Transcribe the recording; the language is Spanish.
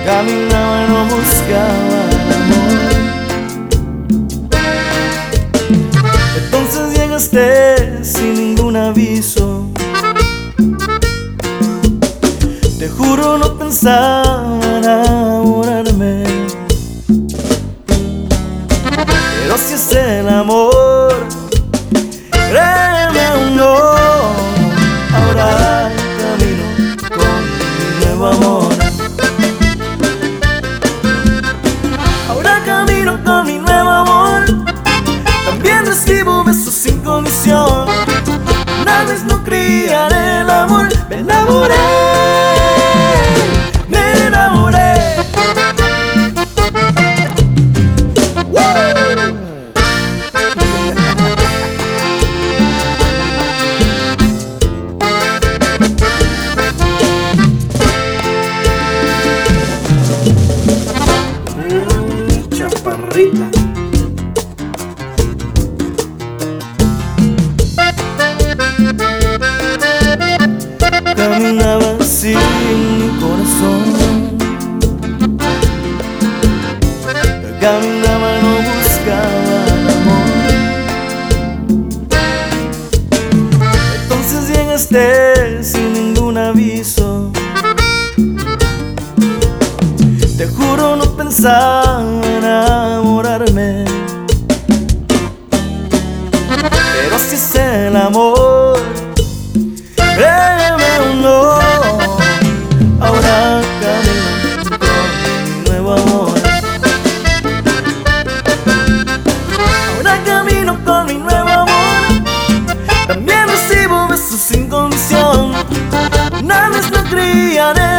caminaba y no buscaba amor. Entonces llegaste sin ningún aviso. Te juro no pensaba enamorarme, pero si es el amor, créeme o no, ahora camino con mi nuevo amor. Ahora camino con mi nuevo amor. También recibo besos sin condición. Una vez no creía en el amor. Me enamoré, me enamoré. Chaparrita. Caminaba sin mi corazón, caminaba y no buscaba el amor. Entonces llegaste sin ningún aviso. Te juro no pensaba enamorarme, pero si es el amor, créeme o no, ahora camino con mi nuevo amor. Ahora camino con mi nuevo amor. También recibo besos sin condición. Una vez no creía en él.